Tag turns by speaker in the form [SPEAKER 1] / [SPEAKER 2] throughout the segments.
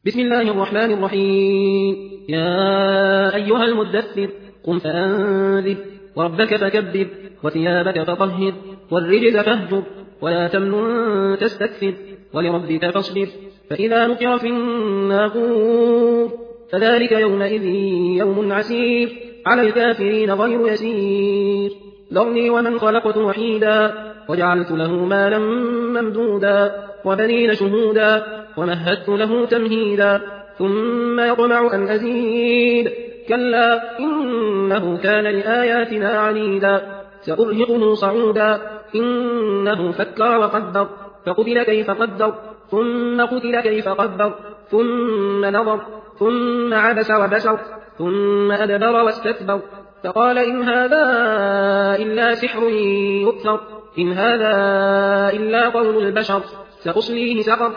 [SPEAKER 1] بسم الله الرحمن الرحيم. يا أيها المدثر قم فأنذر وربك فكبر وثيابك فطهر والرجز فاهجر ولا تمنن تستكثر ولربك فاصبر فإذا نقر في الناقور فذلك يومئذ يوم عسير على الكافرين غير يسير. ذرني ومن خلقت وحيدا وجعلت له مالا ممدودا وبنين شهودا ومهدت له تمهيدا ثم يطمع أن أزيد كلا إنه كان لآياتنا عنيدا سأرهقه صعودا إنه فكر وقدر فقتل كيف قدر ثم قتل كيف قدر ثم نظر ثم عبس وبسر ثم أدبر واستكبر فقال إن هذا إلا سحر يؤثر إن هذا إلا قول البشر سأصليه سقر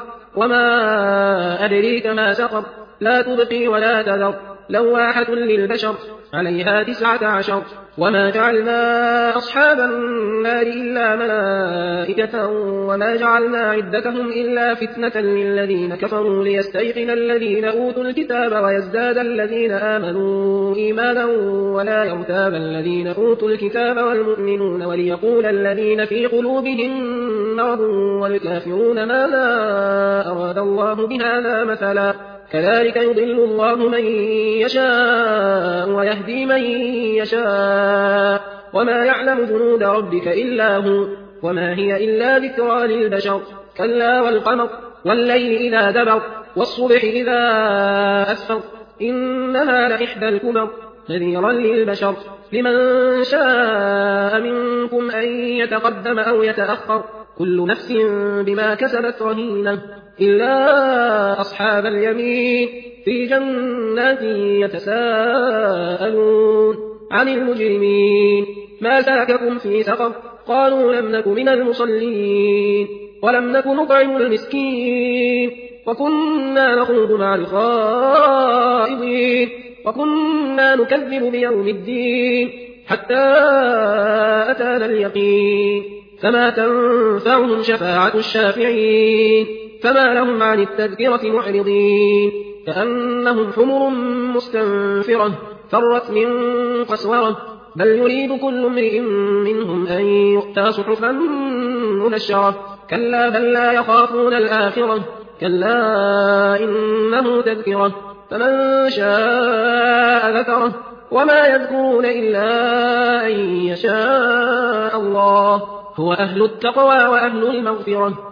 [SPEAKER 1] وما أدريك ما سقر لا تبقي ولا تذر لواحة للبشر عليها 19 وما جعلنا أصحاب النار إلا ملائكة وما جعلنا عدتهم إلا فتنة للذين كفروا ليستيقن الذين أوتوا الكتاب ويزداد الذين آمنوا إيمانا ولا يرتاب الذين أوتوا الكتاب والمؤمنون وليقول الذين في قلوبهم مرض والكافرون ماذا أراد الله بهذا مثلا كذلك يضل الله من يشاء ويهدي من يشاء وما يعلم جنود ربك إلا هو وما هي إلا ذكرى للبشر كلا والقمر والليل إذا دبر والصبح إذا أسفر إنها لإحدى الكبر نذيرا للبشر لمن شاء منكم أن يتقدم أو يتأخر كل نفس بما كسبت رهينة إلا أصحاب اليمين في جنات يتساءلون عن المجرمين ما سلككم في سقر قالوا لم نك من المصلين ولم نك نطعم المسكين وكنا نخوض مع الخائضين وكنا نكذب بيوم الدين حتى أتانا اليقين فما تنفعهم شفاعة الشافعين فما لهم عن التذكرة معرضين كأنهم حمر مستنفرة فرت من قسورة بل يريد كل امرئ منهم أن يؤتى صحفا منشرة كلا بل لا يخافون الآخرة كلا إنه تذكرة فمن شاء ذكره وما يذكرون إلا أن يشاء الله هو أهل التقوى وأهل المغفرة